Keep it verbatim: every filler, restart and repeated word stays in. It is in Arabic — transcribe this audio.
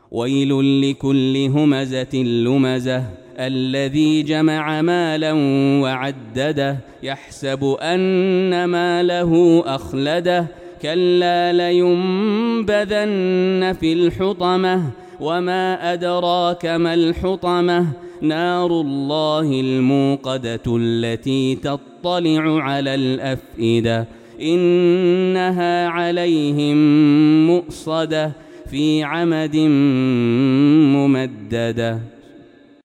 ويل لكل همزة لمزة الذي جمع مالا وعدده يحسب أن ماله أخلده كلا لينبذن في الحطمة وما أدراك ما الحطمة نار الله الموقدة التي تطلع على الأفئدة إنها عليهم مؤصدة في عمد ممددة.